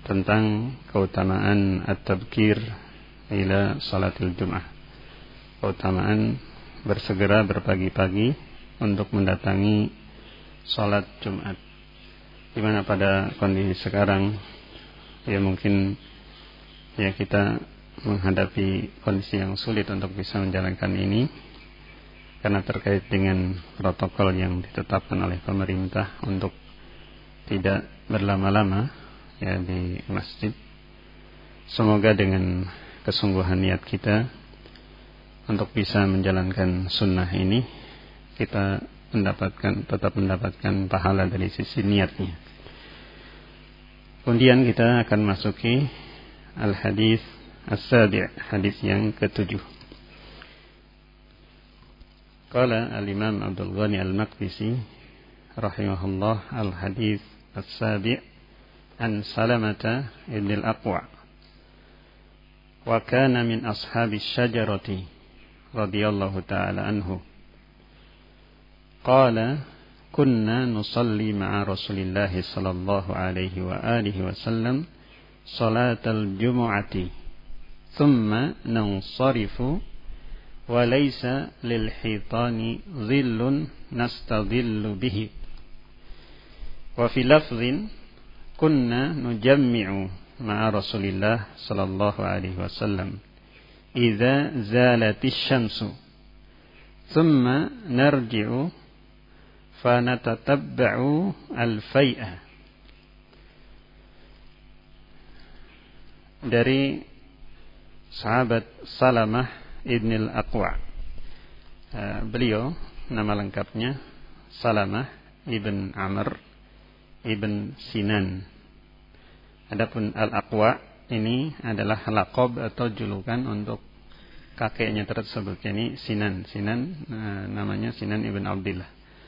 tentang keutamaan at-tabkir ila salatil Jum'ah. Keutamaan bersegera berpagi-pagi untuk mendatangi salat Jumat. Di mana pada kondisi sekarang ya mungkin ya kita menghadapi kondisi yang sulit untuk bisa menjalankan ini karena terkait dengan protokol yang ditetapkan oleh pemerintah untuk tidak berlama-lama ya di masjid. Semoga dengan kesungguhan niat kita untuk bisa menjalankan sunnah ini, kita tetap mendapatkan pahala dari sisi niatnya. Kemudian kita akan masuki al-hadis as-sabi', hadis yang ke-7. Qala al-Imam Abdul Ghani al-Maqdisi rahimahullah, al-hadis as-sabi' an Salamah ibn al-Aqwa wa kana min ashabi syajarati radhiyallahu ta'ala anhu qala kunna nusalli ma'a rasulillahi sallallahu alaihi wa alihi wa sallam salatal jumu'ati thumma nansarifu wa laysa lil hitani dhillun nastadhillu bihi wa fi lafdhin kunna nujammi'u ma'a Rasulillah sallallahu alaihi wasallam idza zalatis syamsu thumma narji'u fanatatabba'u al-fai'a. Dari sahabat Salamah ibn al-Aqwa, beliau nama lengkapnya Salamah ibn Amr ibn Sinan. Adapun Al-Aqwa ini adalah laqab atau julukan untuk kakeknya tersebut, yakni Sinan. Namanya Sinan ibn Abdillah.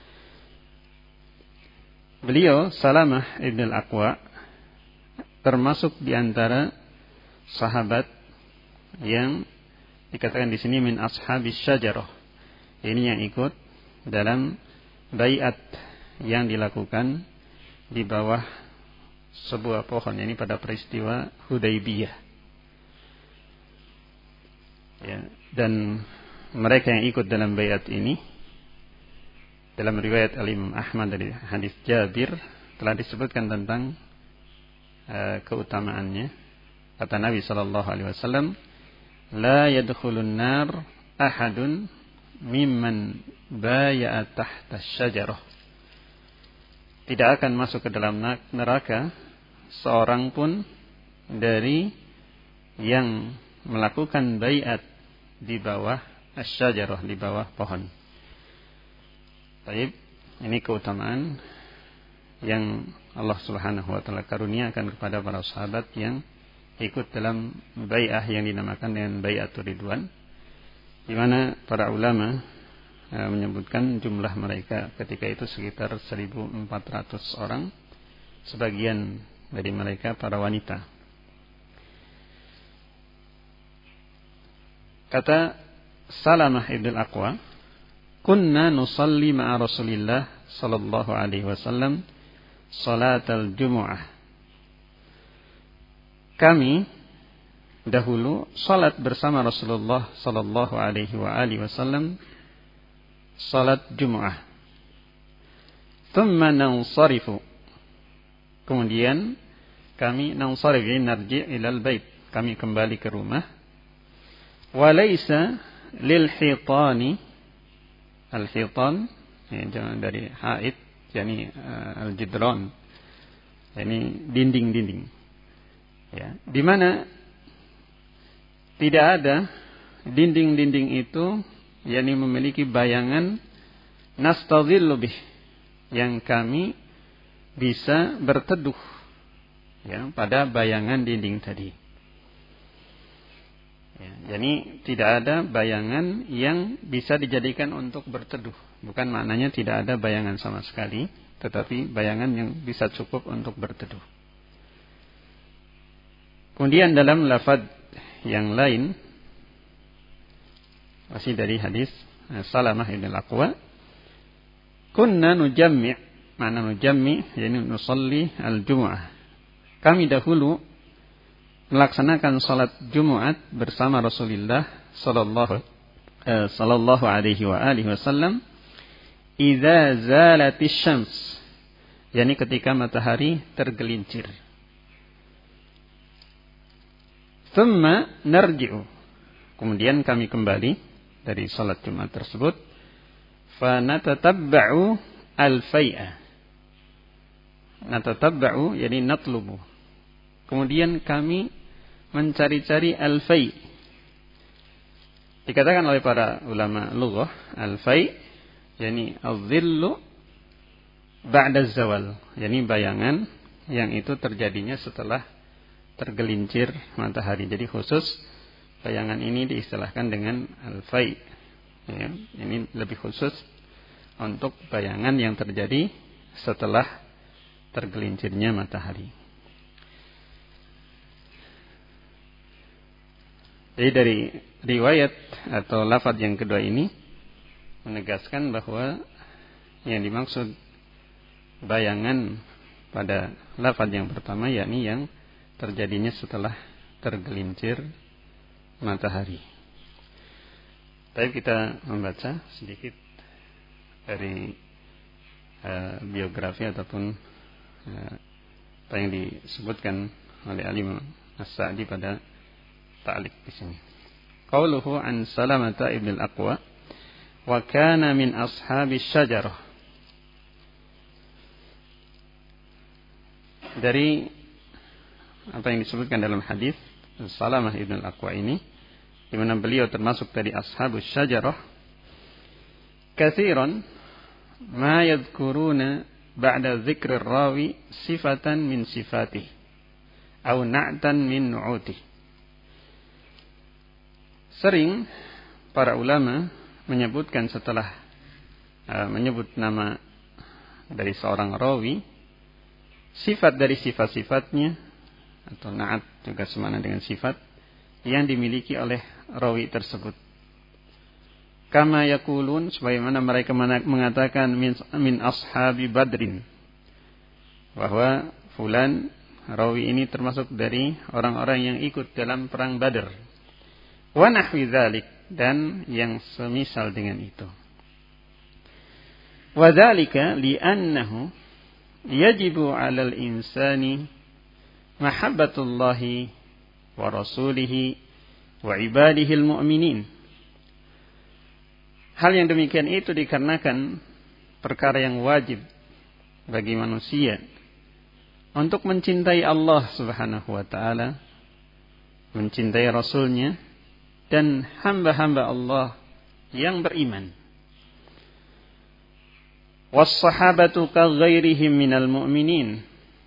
Beliau Salamah ibn Al-Aqwa termasuk di antara sahabat yang dikatakan di sini min ashabis syajarah. Ini yang ikut dalam baiat yang dilakukan di bawah sebuah pohon, ini pada peristiwa Hudaybiyah. Ya, dan mereka yang ikut dalam baiat ini, dalam riwayat Al-Imam Ahmad dari hadis Jabir telah disebutkan tentang keutamaannya. Kata Nabi sallallahu alaihi wasallam, la yadkhulun nar ahadun mimman baya'a tahta syajarah. Tidak akan masuk ke dalam neraka seorang pun dari yang melakukan baiat di bawah asy-syajarah, di bawah pohon. Baik, ini keutamaan yang Allah Subhanahu wa taala karuniakan kepada para sahabat yang ikut dalam bai'ah yang dinamakan dengan bai'atur ridwan, di mana para ulama menyebutkan jumlah mereka ketika itu sekitar 1.400 orang, sebagian dari mereka para wanita. Kata Salamah ibn al-Aqwa, kunna nusalli ma'a Rasulillah sallallahu alaihi wasallam salatal jumu'ah. Kami dahulu salat bersama Rasulullah sallallahu alaihi wasallam salat Jumu'ah. Thumma nansarifu. Kemudian kami nansarif, narji' ilal bait. Kami kembali ke rumah. Wa laysa lil hitani. Al-hitan jangan dari haid, yakni al-jidran. Ini dinding-dinding. Ya, di mana tidak ada dinding-dinding itu yakni memiliki bayangan nastadhillu bih, yang kami bisa berteduh ya pada bayangan dinding tadi. Ya, jadi tidak ada bayangan yang bisa dijadikan untuk berteduh. Bukan maknanya tidak ada bayangan sama sekali, tetapi bayangan yang bisa cukup untuk berteduh. Kemudian dalam lafaz yang lain masih dari hadis Salamah ibn al-Aqwa, kunna nujammi', makna nujammi yakni nusalli al-jumu'ah. kami dahulu melaksanakan salat Jumat bersama Rasulullah sallallahu alaihi wasallam idza zalatis syams, yakni ketika matahari tergelincir. Thumma narji'u, kemudian kami kembali dari salat Jumat tersebut, fa natatabba'u al-fai'a. Natatabba'u yakni natlubu, kemudian kami mencari-cari al-fai'. Dikatakan oleh para ulama lughah, al-fai' yakni az-zillu ba'da zawal, yakni bayangan yang itu terjadinya setelah tergelincir matahari. Jadi khusus bayangan ini diistilahkan dengan al-fai'. Ya, ini lebih khusus untuk bayangan yang terjadi setelah tergelincirnya matahari. Jadi dari riwayat atau lafaz yang kedua ini menegaskan bahwa yang dimaksud bayangan pada lafaz yang pertama yakni yang terjadinya setelah tergelincir matahari. Tapi kita membaca sedikit dari biografi ataupun apa yang disebutkan oleh Al-Imam As-Sa'di pada ta'liq di sini. Qauluhu an Salamah ibn al-Aqwa wa kana min ashabis syajarah. Dari apa yang disebutkan dalam hadis Salamah ibn al-Aqwa ini, di mana beliau termasuk dari ashabus syajarah, katsiran ma yadhkuruna ba'da dzikrir rawi sifatan min sifatih atau na'tan min nu'utih. Sering para ulama menyebutkan setelah menyebut nama dari seorang rawi, sifat dari sifat-sifatnya atau na'at juga semana dengan sifat yang dimiliki oleh rawi tersebut. Kama yakulun, sebagaimana mereka mengatakan min ashabi badrin, bahwa fulan rawi ini termasuk dari orang-orang yang ikut dalam perang Badar. Wa nahwi dzalik, dan yang semisal dengan itu. Wa dzalika li'annahu yajibu 'alal insani mahabbatullahi wa rasulihi wa ibadihil mu'minin. Hal yang demikian itu dikarenakan perkara yang wajib bagi manusia untuk mencintai Allah Subhanahu wa ta'ala, mencintai Rasulnya, dan hamba-hamba Allah yang beriman. Was-sahabatu kaghairihim minal mu'minin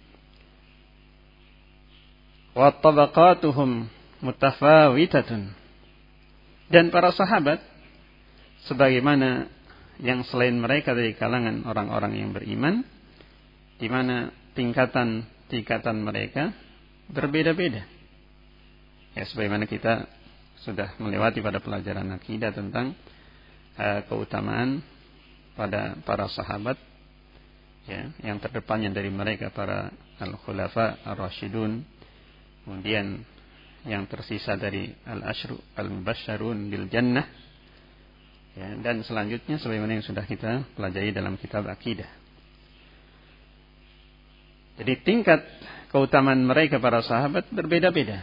wa tabaqatuhum mutafawitatun. Dan para sahabat sebagaimana yang selain mereka dari kalangan orang-orang yang beriman, di mana tingkatan mereka berbeda-beda. Ya, sebagaimana kita sudah melewati pada pelajaran akidah tentang keutamaan pada para sahabat, ya, yang terdepannya dari mereka para al-khulafa ar-rasyidun, kemudian yang tersisa dari al-asyru al-mubasysyarun bil jannah, ya, dan selanjutnya sebagaimana yang sudah kita pelajari dalam kitab akidah. Jadi tingkat keutamaan mereka para sahabat berbeda-beda.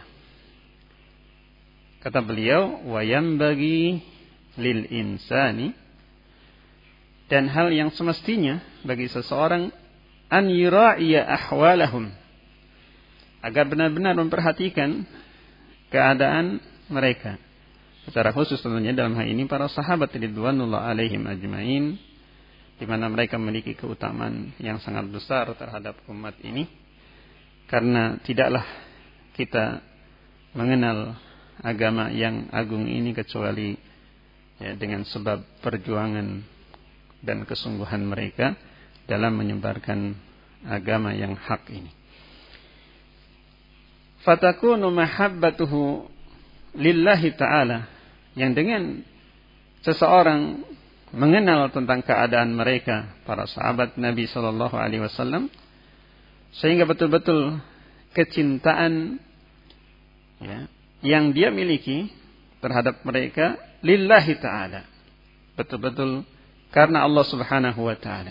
Kata beliau, wa yambagi lil insani, dan hal yang semestinya bagi seseorang, an yura'iya ahwalahum, agar benar-benar memperhatikan keadaan mereka. Secara khusus tentunya dalam hal ini para sahabat ridwanullah alaihim ajmain, di mana mereka memiliki keutamaan yang sangat besar terhadap umat ini, karena tidaklah kita mengenal agama yang agung ini kecuali ya, dengan sebab perjuangan dan kesungguhan mereka dalam menyebarkan agama yang hak ini. Fatakunu mahabbatuhu lillahi ta'ala, yang dengan seseorang mengenal tentang keadaan mereka, para sahabat Nabi SAW, sehingga betul-betul kecintaan ya, yang dia miliki terhadap mereka lillahi ta'ala, betul-betul karena Allah subhanahu wa ta'ala.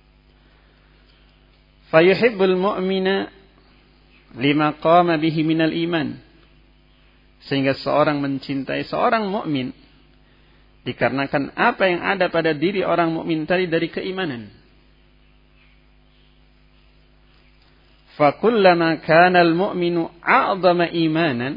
Fayuhibbul mu'mina lima qama bihi minal iman, sehingga seorang mencintai seorang mukmin dikarenakan apa yang ada pada diri orang mukmin tadi dari keimanan. Fakullama kana al-mu'minu a'zama imanan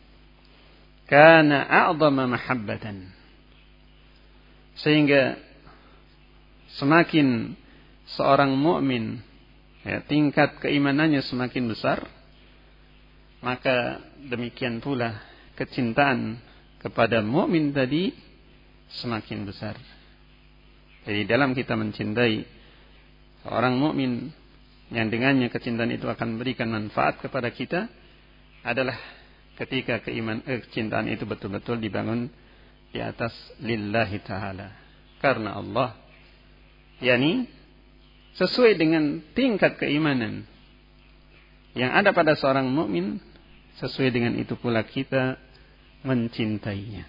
kana a'zama mahabbatan. Sehingga semakin seorang mukmin ya, tingkat keimanannya semakin besar, maka demikian pula kecintaan kepada mukmin tadi semakin besar. Jadi dalam kita mencintai seorang mukmin yang dengannya kecintaan itu akan memberikan manfaat kepada kita adalah ketika kecintaan itu betul-betul dibangun di atas lillahi ta'ala, karena Allah, yakni sesuai dengan tingkat keimanan yang ada pada seorang mukmin, sesuai dengan itu pula kita mencintainya.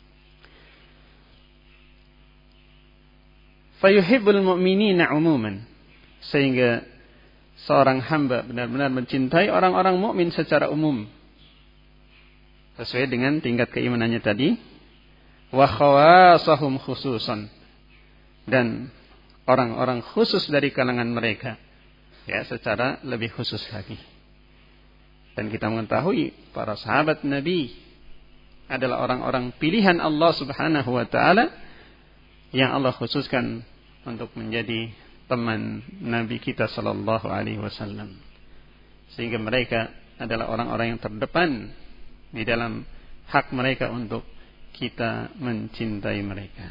Fayuhibbul mu'minina umuman, sehingga seorang hamba benar-benar mencintai orang-orang mukmin secara umum, sesuai dengan tingkat keimanannya tadi. Wa khawasahum khususan, dan orang-orang khusus dari kalangan mereka ya secara lebih khusus lagi. Dan kita mengetahui para sahabat Nabi adalah orang-orang pilihan Allah subhanahu wa ta'ala yang Allah khususkan untuk menjadi teman Nabi kita sallallahu alaihi wasallam, sehingga mereka adalah orang-orang yang terdepan di dalam hak mereka untuk kita mencintai mereka.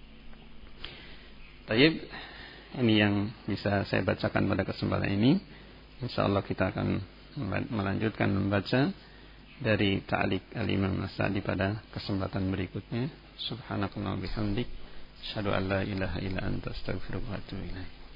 Baik, ini yang bisa saya bacakan pada kesempatan ini. Insyaallah kita akan melanjutkan membaca dari ta'liq al-Imam As-Sa'di pada kesempatan berikutnya. Subhanakallahumma bihamdik, asyhadu an la ilaha illa anta, astaghfiruka wa atubu ilaik.